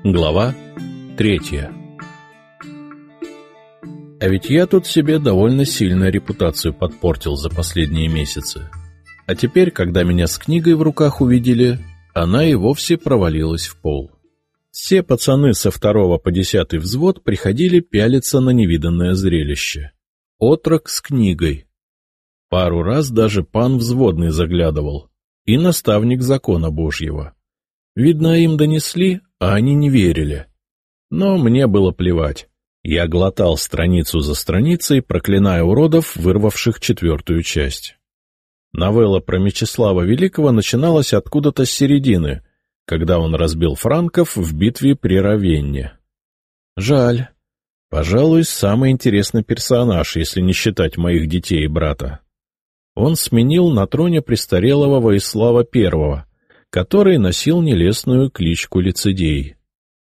Глава 3. А ведь я тут себе довольно сильно репутацию подпортил за последние месяцы. А теперь, когда меня с книгой в руках увидели, она и вовсе провалилась в пол. Все пацаны со 2 по 10 взвод приходили пялиться на невиданное зрелище. Отрок с книгой. Пару раз даже пан взводный заглядывал. И наставник закона Божьего. Видно, им донесли, а они не верили. Но мне было плевать. Я глотал страницу за страницей, проклиная уродов, вырвавших 4-ю часть. Новелла про Мечислава Великого начиналась откуда-то с середины, когда он разбил франков в битве при Равенне. Жаль. Пожалуй, самый интересный персонаж, если не считать моих детей и брата. Он сменил на троне престарелого Воислава I, который носил нелестную кличку Лицедей.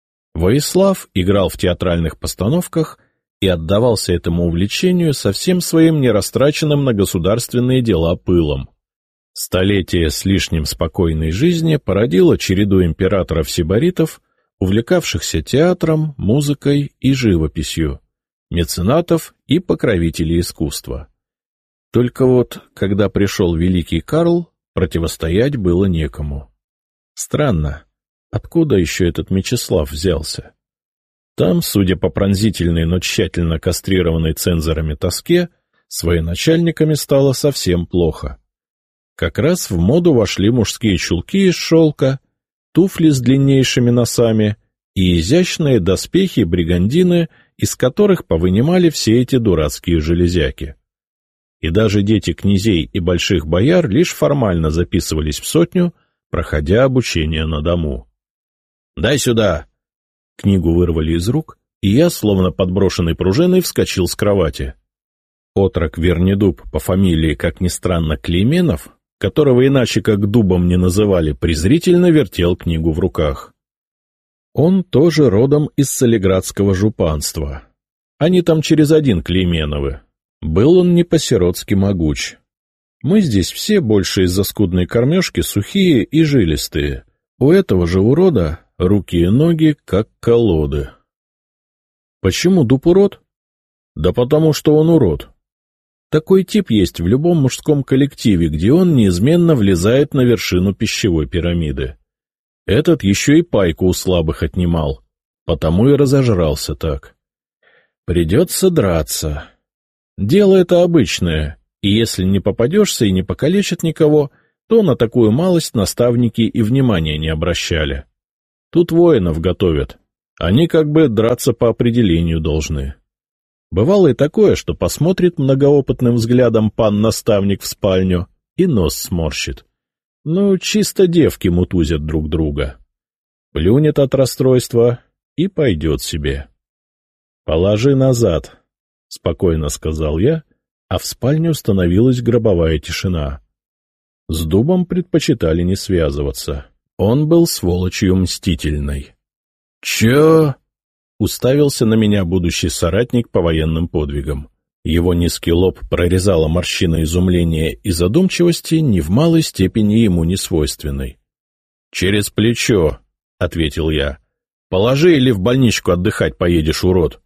Воислав играл в театральных постановках и отдавался этому увлечению со всем своим нерастраченным на государственные дела пылом. Столетие с лишним спокойной жизни породило череду императоров-сибаритов, увлекавшихся театром, музыкой и живописью, меценатов и покровителей искусства. Только вот, когда пришел великий Карл, противостоять было некому. Странно, откуда еще этот Мечислав взялся? Там, судя по пронзительной, но тщательно кастрированной цензорами тоске, с военачальниками стало совсем плохо. Как раз в моду вошли мужские чулки из шелка, туфли с длиннейшими носами и изящные доспехи-бригандины, из которых повынимали все эти дурацкие железяки. И даже дети князей и больших бояр лишь формально записывались в сотню, проходя обучение на дому. «Дай сюда!» Книгу вырвали из рук, и я, словно подброшенной пружиной, вскочил с кровати. Отрок Вернедуб по фамилии, как ни странно, Клейменов, которого иначе как Дубом не называли, презрительно вертел книгу в руках. Он тоже родом из Солиградского жупанства. Они там через один Клейменовы. Был он не по-сиротски могуч. Мы здесь все больше из-за скудной кормежки сухие и жилистые. У этого же урода руки и ноги как колоды. Почему Дуб урод? Да потому что он урод. Такой тип есть в любом мужском коллективе, где он неизменно влезает на вершину пищевой пирамиды. Этот еще и пайку у слабых отнимал, потому и разожрался так. Придется драться. Дело это обычное, и если не попадешься и не покалечат никого, то на такую малость наставники и внимания не обращали. Тут воинов готовят, они как бы драться по определению должны. Бывало и такое, что посмотрит многоопытным взглядом пан-наставник в спальню и нос сморщит. Ну, чисто девки мутузят друг друга. Плюнет от расстройства и пойдет себе. «Положи назад», — спокойно сказал я, а в спальне установилась гробовая тишина. С Дубом предпочитали не связываться. Он был сволочью мстительной. «Чё?» — уставился на меня будущий соратник по военным подвигам. Его низкий лоб прорезала морщина изумления и задумчивости, ни в малой степени ему не свойственной. «Через плечо», — ответил я. «Положи или в больничку отдыхать поедешь, урод».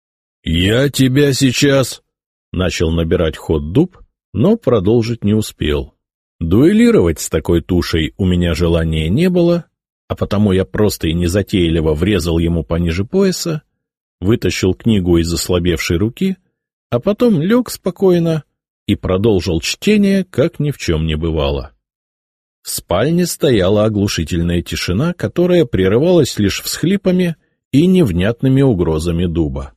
«Я тебя сейчас...» — начал набирать ход Дуб, но продолжить не успел. Дуэлировать с такой тушей у меня желания не было, а потому я просто и незатейливо врезал ему пониже пояса, вытащил книгу из ослабевшей руки, а потом лег спокойно и продолжил чтение, как ни в чем не бывало. В спальне стояла оглушительная тишина, которая прерывалась лишь всхлипами и невнятными угрозами Дуба.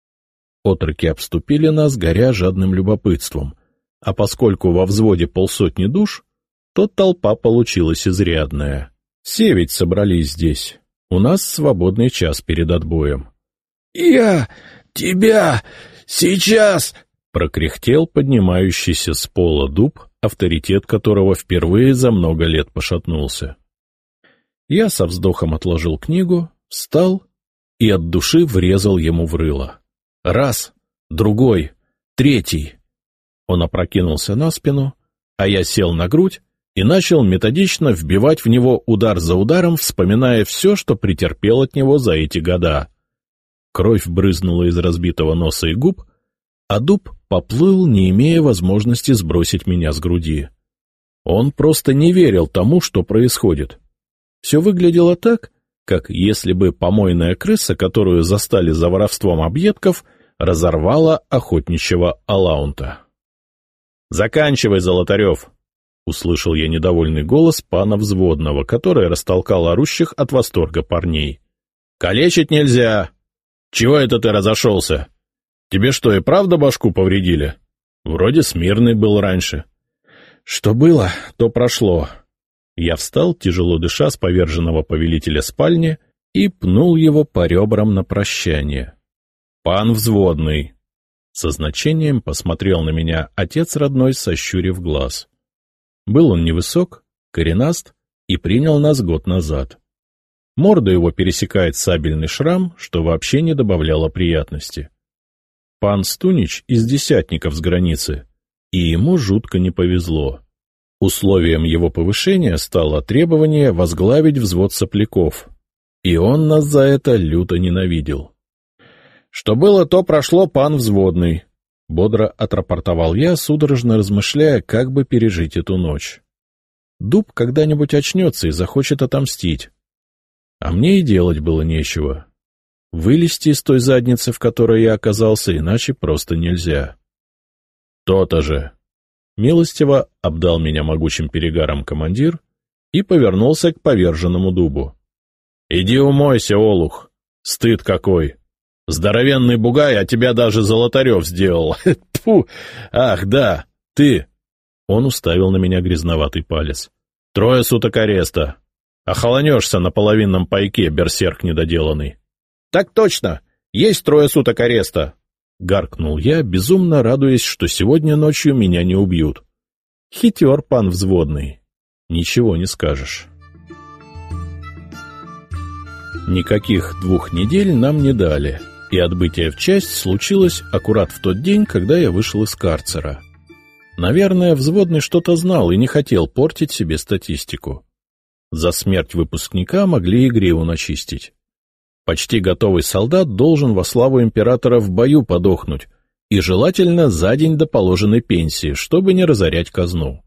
Отроки обступили нас, горя жадным любопытством, а поскольку во взводе 50 душ, то толпа получилась изрядная. Все ведь собрались здесь. У нас свободный час перед отбоем. «Я тебя сейчас!» — прокряхтел поднимающийся с пола Дуб, авторитет которого впервые за много лет пошатнулся. Я со вздохом отложил книгу, встал и от души врезал ему в рыло. Раз, другой, третий. Он опрокинулся на спину, а я сел на грудь и начал методично вбивать в него удар за ударом, вспоминая все, что претерпел от него за эти года. Кровь брызнула из разбитого носа и губ, а дуб поплыл, не имея возможности сбросить меня с груди. Он просто не верил тому, что происходит. Все выглядело так, как если бы помойная крыса, которую застали за воровством объедков, разорвала охотничьего алаунта. «Заканчивай, Золотарев!» — услышал я недовольный голос пана Взводного, который растолкал орущих от восторга парней. «Калечить нельзя! Чего это ты разошелся? Тебе что, и правда башку повредили? Вроде смирный был раньше». «Что было, то прошло». Я встал, тяжело дыша, с поверженного повелителя спальни и пнул его по ребрам на прощание. «Пан Взводный!» Со значением посмотрел на меня отец родной, сощурив глаз. Был он невысок, коренаст и принял нас год назад. Морду его пересекает сабельный шрам, что вообще не добавляло приятности. Пан Стунич из десятников с границы, и ему жутко не повезло. Условием его повышения стало требование возглавить взвод сопляков, и он нас за это люто ненавидел. «Что было, то прошло, пан Взводный», — бодро отрапортовал я, судорожно размышляя, как бы пережить эту ночь. Дуб когда-нибудь очнется и захочет отомстить. А мне и делать было нечего. Вылезти из той задницы, в которой я оказался, иначе просто нельзя. «То-то же!» — милостиво обдал меня могучим перегаром командир и повернулся к поверженному дубу. «Иди умойся, олух! Стыд какой! Здоровенный бугай, а тебя даже Золотарев сделал! Тьфу! Ах, да, ты!» Он уставил на меня грязноватый палец. 3 суток ареста! Охолонешься на половинном пайке, берсерк недоделанный!» «Так точно! Есть 3 суток ареста!» — гаркнул я, безумно радуясь, что сегодня ночью меня не убьют. Хитер пан Взводный. Ничего не скажешь. Никаких 2 недель нам не дали, и отбытие в часть случилось аккурат в тот день, когда я вышел из карцера. Наверное, Взводный что-то знал и не хотел портить себе статистику. За смерть выпускника могли и гриву начистить. Почти готовый солдат должен во славу императора в бою подохнуть, и желательно за день до положенной пенсии, чтобы не разорять казну.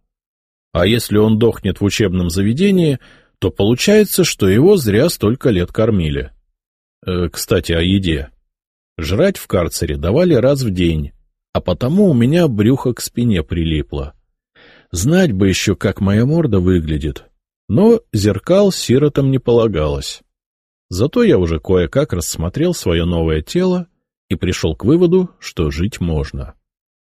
А если он дохнет в учебном заведении, то получается, что его зря столько лет кормили. Кстати, о еде. Жрать в карцере давали раз в день, а потому у меня брюхо к спине прилипло. Знать бы еще, как моя морда выглядит, но зеркал сиротам не полагалось. Зато я уже кое-как рассмотрел свое новое тело и пришел к выводу, что жить можно.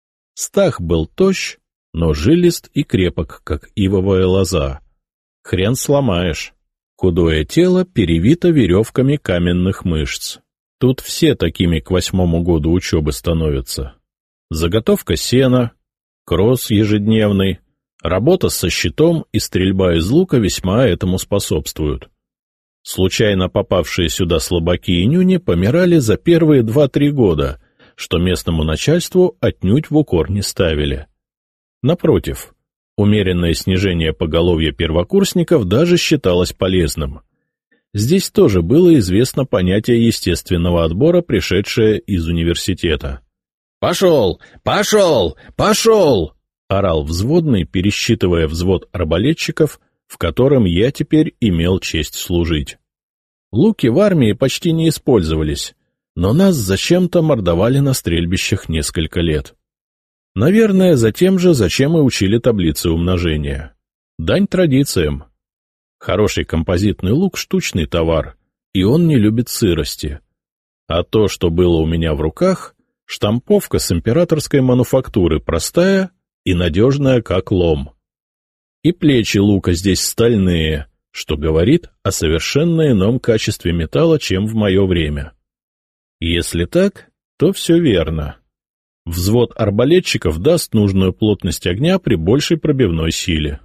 Стах был тощ, но жилист и крепок, как ивовая лоза. Хрен сломаешь. Худое тело перевито веревками каменных мышц. Тут все такими к 8-му году учебы становятся. Заготовка сена, кросс ежедневный, работа со щитом и стрельба из лука весьма этому способствуют. Случайно попавшие сюда слабаки и нюни помирали за первые 2-3 года, что местному начальству отнюдь в укор не ставили. Напротив, умеренное снижение поголовья первокурсников даже считалось полезным. Здесь тоже было известно понятие естественного отбора, пришедшее из университета. «Пошел! Пошел! Пошел!» — орал Взводный, пересчитывая взвод арбалетчиков, в котором я теперь имел честь служить. Луки в армии почти не использовались, но нас зачем-то мордовали на стрельбищах несколько лет. Наверное, за тем же, зачем и учили таблицы умножения. Дань традициям. Хороший композитный лук — штучный товар, и он не любит сырости. А то, что было у меня в руках, штамповка с императорской мануфактуры, простая и надежная, как лом. И плечи лука здесь стальные, что говорит о совершенно ином качестве металла, чем в мое время. Если так, то все верно. Взвод арбалетчиков даст нужную плотность огня при большей пробивной силе.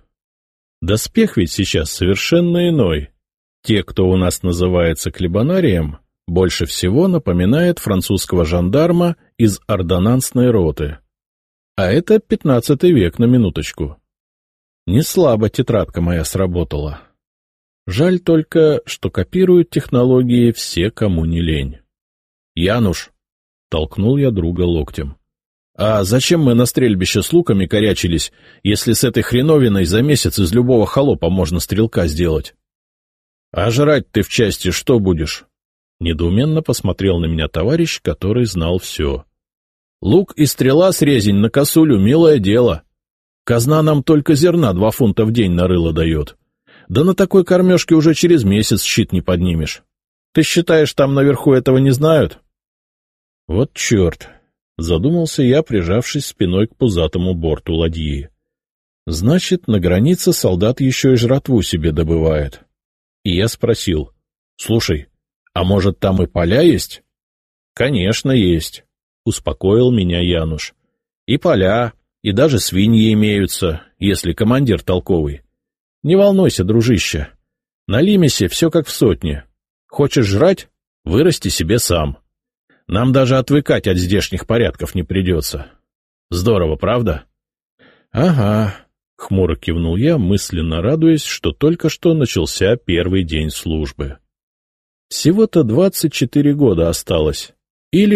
Доспех ведь сейчас совершенно иной. Те, кто у нас называется клебанарием, больше всего напоминает французского жандарма из ордонансной роты. А это 15 век на минуточку. Не слабо тетрадка моя сработала. Жаль только, что копируют технологии все, кому не лень. — Януш! — толкнул я друга локтем. — А зачем мы на стрельбище с луками корячились, если с этой хреновиной за месяц из любого холопа можно стрелка сделать? — А жрать ты в части что будешь? Недоуменно посмотрел на меня товарищ, который знал все. — Лук и стрела с резень на косулю — милое дело. Казна нам только зерна 2 фунта в день на рыло дает. Да на такой кормежке уже через месяц щит не поднимешь. Ты считаешь, там наверху этого не знают? Вот черт! Задумался я, прижавшись спиной к пузатому борту ладьи. Значит, на границе солдат еще и жратву себе добывает. И я спросил: слушай, а может, там и поля есть? Конечно, есть, успокоил меня Януш. И поля, и даже свиньи имеются, если командир толковый. Не волнуйся, дружище. На Лимесе все как в сотне. Хочешь жрать — вырасти себе сам. Нам даже отвыкать от здешних порядков не придется. Здорово, правда? — Ага, — хмуро кивнул я, мысленно радуясь, что только что начался первый день службы. Всего-то 24 года осталось, или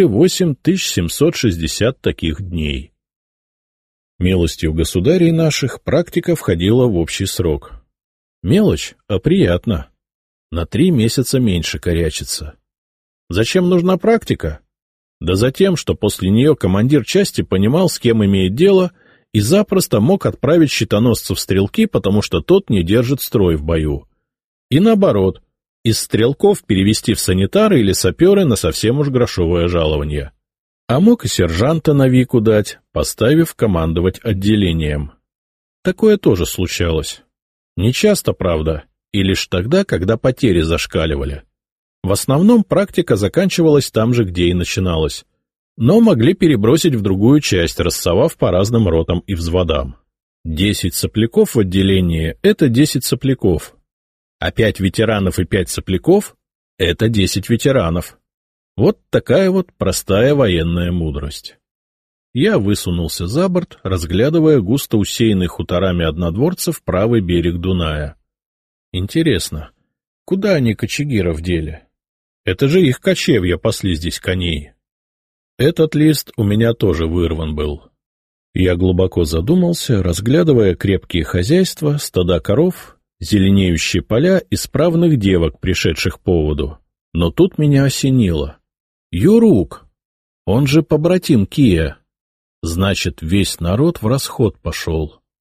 8760 таких дней. Милостью государей наших практика входила в общий срок. Мелочь, а приятно. На 3 месяца меньше корячится. Зачем нужна практика? Да за тем, что после нее командир части понимал, с кем имеет дело, и запросто мог отправить щитоносца в стрелки, потому что тот не держит строй в бою. И наоборот, из стрелков перевести в санитары или саперы на совсем уж грошовое жалование. А мог и сержанта на Вику дать, поставив командовать отделением. Такое тоже случалось. Не часто, правда, и лишь тогда, когда потери зашкаливали. В основном практика заканчивалась там же, где и начиналась. Но могли перебросить в другую часть, рассовав по разным ротам и взводам. 10 сопляков в отделении — это 10 сопляков. А 5 ветеранов и 5 сопляков — это 10 ветеранов. Вот такая вот простая военная мудрость. Я высунулся за борт, разглядывая густо усеянный хуторами однодворцев правый берег Дуная. Интересно, куда они кочегиров дели? Это же их кочевья пасли здесь коней. Этот лист у меня тоже вырван был. Я глубоко задумался, разглядывая крепкие хозяйства, стада коров, зеленеющие поля и справных девок, пришедших по поводу. Но тут меня осенило. Юрук! Он же побратим Кия. Значит, весь народ в расход пошел.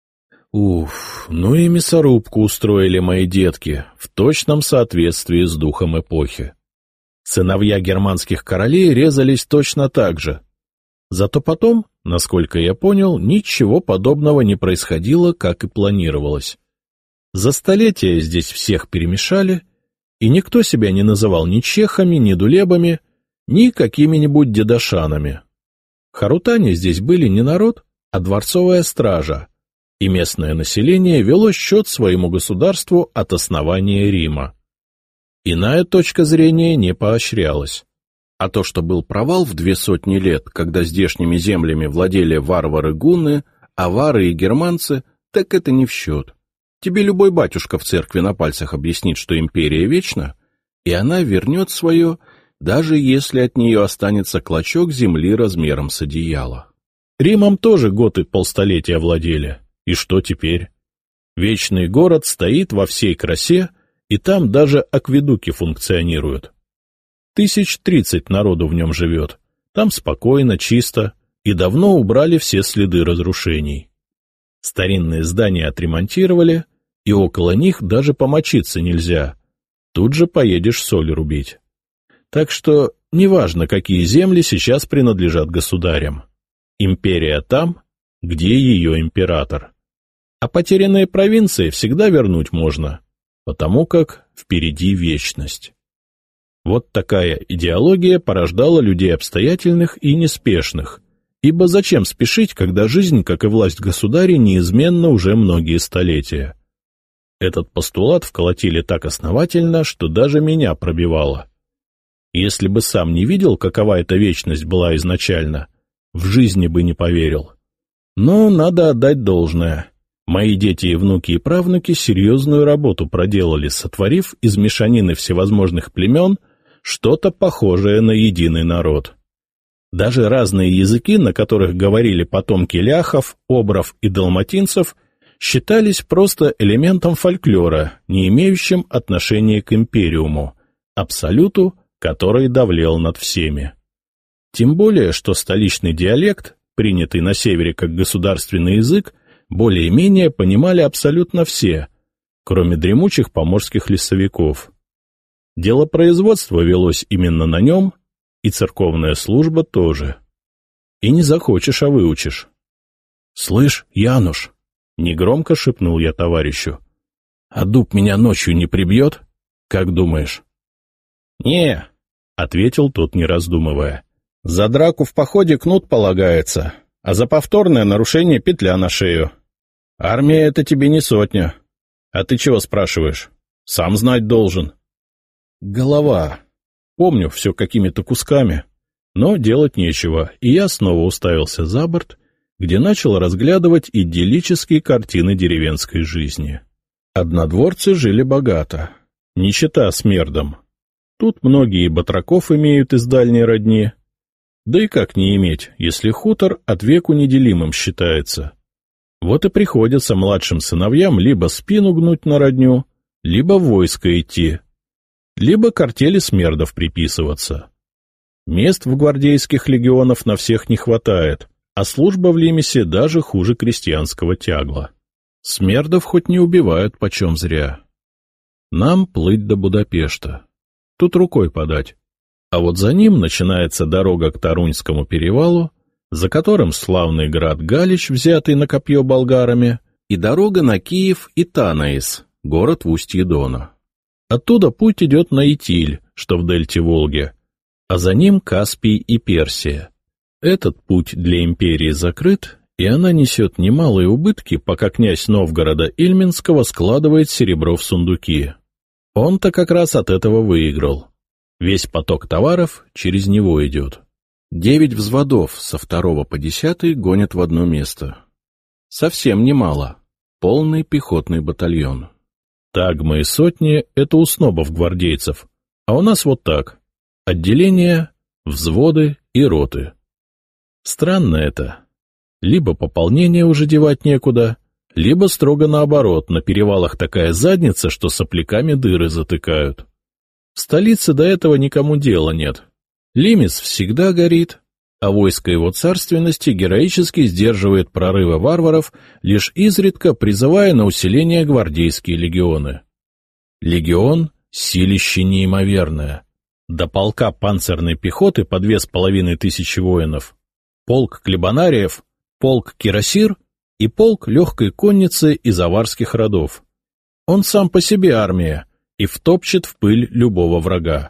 Уф, ну и мясорубку устроили мои детки, в точном соответствии с духом эпохи. Сыновья германских королей резались точно так же. Зато потом, насколько я понял, ничего подобного не происходило, как и планировалось. За столетия здесь всех перемешали, и никто себя не называл ни чехами, ни дулебами, ни какими-нибудь дедашанами. Харутане здесь были не народ, а дворцовая стража, и местное население вело счет своему государству от основания Рима. Иная точка зрения не поощрялась. А то, что был провал в 200 лет, когда здешними землями владели варвары-гунны, авары и германцы, так это не в счет. Тебе любой батюшка в церкви на пальцах объяснит, что империя вечна, и она вернет свое, даже если от нее останется клочок земли размером с одеяло. Римом тоже готы полстолетия владели. И что теперь? Вечный город стоит во всей красе, и там даже акведуки функционируют. 30 народу в нем живет. Там спокойно, чисто, и давно убрали все следы разрушений. Старинные здания отремонтировали, и около них даже помочиться нельзя. Тут же поедешь соль рубить. Так что неважно, какие земли сейчас принадлежат государям. Империя там, где ее император. А потерянные провинции всегда вернуть можно, потому как впереди вечность. Вот такая идеология порождала людей обстоятельных и неспешных, ибо зачем спешить, когда жизнь, как и власть государя, неизменна уже многие столетия. Этот постулат вколотили так основательно, что даже меня пробивало. Если бы сам не видел, какова эта вечность была изначально, в жизни бы не поверил. Но надо отдать должное. Мои дети и внуки и правнуки серьезную работу проделали, сотворив из мешанины всевозможных племен что-то похожее на единый народ. Даже разные языки, на которых говорили потомки ляхов, обров и далматинцев, считались просто элементом фольклора, не имеющим отношения к империуму, абсолюту, который давлел над всеми. Тем более, что столичный диалект, принятый на севере как государственный язык, более-менее понимали абсолютно все, кроме дремучих поморских лесовиков. Дело производства велось именно на нем, и церковная служба тоже. И не захочешь, а выучишь. — Слышь, Януш, — негромко шепнул я товарищу, — а дуб меня ночью не прибьет? Как думаешь? — Не, — ответил тот, не раздумывая. — За драку в походе кнут полагается, а за повторное нарушение петля на шею. Армия — это тебе не сотня. А ты чего спрашиваешь? Сам знать должен. Голова. Помню все какими-то кусками, но делать нечего, и я снова уставился за борт, где начал разглядывать идиллические картины деревенской жизни. Однодворцы жили богато, не чета смердом. Тут многие батраков имеют из дальней родни. Да и как не иметь, если хутор от веку неделимым считается? Вот и приходится младшим сыновьям либо спину гнуть на родню, либо в войско идти, либо к артели смердов приписываться. Мест в гвардейских легионах на всех не хватает, а служба в Лимесе даже хуже крестьянского тягла. Смердов хоть не убивают почем зря. Нам плыть до Будапешта. Тут рукой подать. А вот за ним начинается дорога к Таруньскому перевалу, за которым славный град Галич, взятый на копье болгарами, и дорога на Киев и Танаис, город в устье Дона. Оттуда путь идет на Итиль, что в дельте Волги, а за ним Каспий и Персия. Этот путь для империи закрыт, и она несет немалые убытки, пока князь Новгорода Ильминского складывает серебро в сундуки. Он-то как раз от этого выиграл. Весь поток товаров через него идет. 9 взводов со 2 по 10 гонят в одно место. Совсем немало. Полный пехотный батальон. Тагмы и сотни — это у снобов-гвардейцев, а у нас вот так. Отделения, взводы и роты. Странно это. Либо пополнение уже девать некуда, либо строго наоборот, на перевалах такая задница, что сопляками дыры затыкают. В столице до этого никому дела нет. Лимес всегда горит, а войско его царственности героически сдерживает прорывы варваров, лишь изредка призывая на усиление гвардейские легионы. Легион — силище неимоверное. До полка панцирной пехоты по 2500 воинов, полк клебанариев, полк кирасир и полк легкой конницы из аварских родов. Он сам по себе армия и втопчет в пыль любого врага.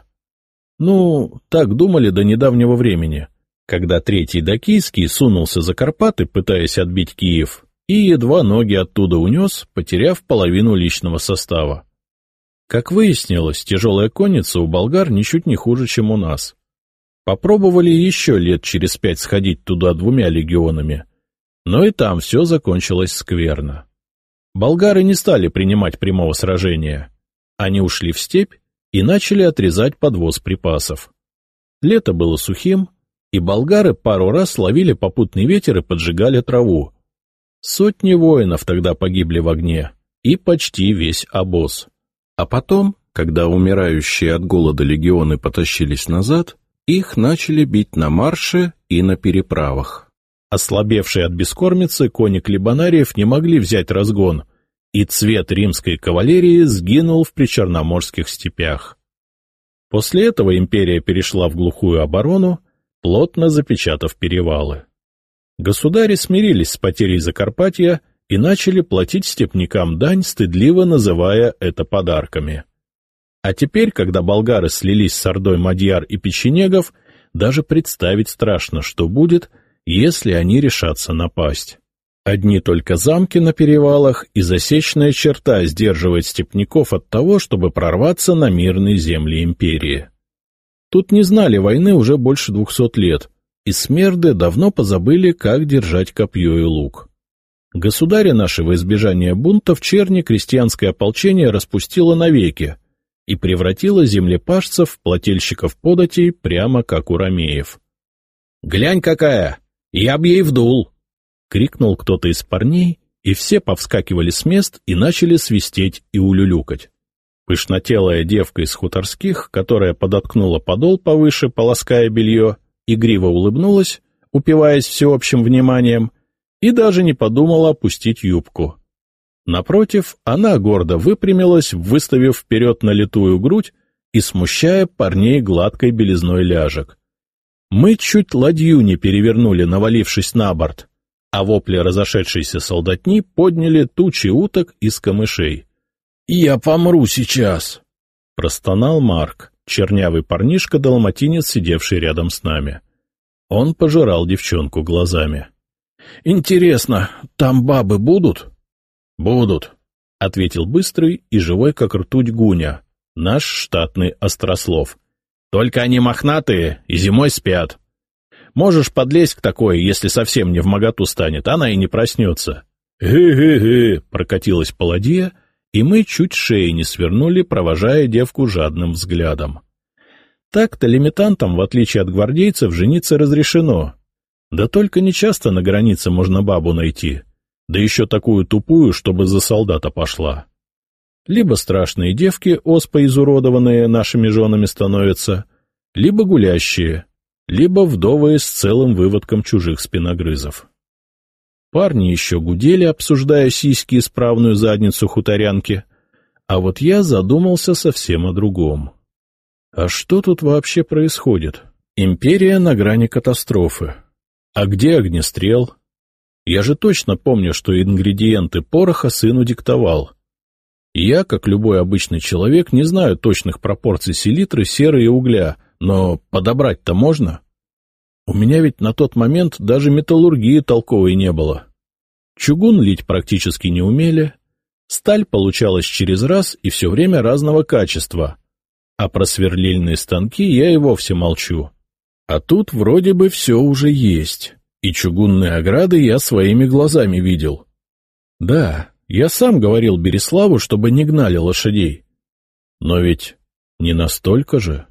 Ну, так думали до недавнего времени, когда Третий Дакийский сунулся за Карпаты, пытаясь отбить Киев, и едва ноги оттуда унес, потеряв половину личного состава. Как выяснилось, тяжелая конница у болгар ничуть не хуже, чем у нас. Попробовали еще лет через 5 сходить туда 2 легионами, но и там все закончилось скверно. Болгары не стали принимать прямого сражения. Они ушли в степь и начали отрезать подвоз припасов. Лето было сухим, и болгары пару раз ловили попутный ветер и поджигали траву. Сотни воинов тогда погибли в огне, и почти весь обоз. А потом, когда умирающие от голода легионы потащились назад, их начали бить на марше и на переправах. Ослабевшие от бескормицы кони клебанариев не могли взять разгон, и цвет римской кавалерии сгинул в причерноморских степях. После этого империя перешла в глухую оборону, плотно запечатав перевалы. Государи смирились с потерей Закарпатья и начали платить степнякам дань, стыдливо называя это подарками. А теперь, когда болгары слились с ордой мадьяр и печенегов, даже представить страшно, что будет, если они решатся напасть. Одни только замки на перевалах и засечная черта сдерживает степняков от того, чтобы прорваться на мирные земли империи. Тут не знали войны уже больше 200 лет, и смерды давно позабыли, как держать копье и лук. Государя нашего избежания бунта в Черни крестьянское ополчение распустило навеки и превратило землепашцев в плательщиков податей прямо как у ромеев. — Глянь какая! Я б ей вдул! — крикнул кто-то из парней, и все повскакивали с мест и начали свистеть и улюлюкать. Пышнотелая девка из хуторских, которая подоткнула подол повыше, полоская белье, игриво улыбнулась, упиваясь всеобщим вниманием, и даже не подумала опустить юбку. Напротив, она гордо выпрямилась, выставив вперед налитую грудь и смущая парней гладкой белизной ляжек. Мы чуть ладью не перевернули, навалившись на борт, а вопли разошедшейся солдатни подняли тучи уток из камышей. — Я помру сейчас! — простонал Марк, чернявый парнишка-далматинец, сидевший рядом с нами. Он пожирал девчонку глазами. — Интересно, там бабы будут? — Будут, — ответил быстрый и живой как ртуть Гуня, наш штатный острослов. — Только они мохнатые и зимой спят. Можешь подлезть к такой, если совсем не вмоготу станет, она и не проснется. — Гэ-гэ-гэ! — прокатилась по ладье, и мы чуть шеи не свернули, провожая девку жадным взглядом. Так-то лимитантам, в отличие от гвардейцев, жениться разрешено. Да только нечасто на границе можно бабу найти, да еще такую тупую, чтобы за солдата пошла. Либо страшные девки, оспой изуродованные, нашими женами становятся, либо гулящие, либо вдовые с целым выводком чужих спиногрызов. Парни еще гудели, обсуждая сиськи и справную задницу хуторянки, а вот я задумался совсем о другом. А что тут вообще происходит? Империя на грани катастрофы. А где огнестрел? Я же точно помню, что ингредиенты пороха сыну диктовал. Я, как любой обычный человек, не знаю точных пропорций селитры, серы и угля, но подобрать-то можно? У меня ведь на тот момент даже металлургии толковой не было. Чугун лить практически не умели, сталь получалась через раз и все время разного качества, а про сверлильные станки я и вовсе молчу. А тут вроде бы все уже есть, и чугунные ограды я своими глазами видел. Да, я сам говорил Береславу, чтобы не гнали лошадей. Но ведь не настолько же.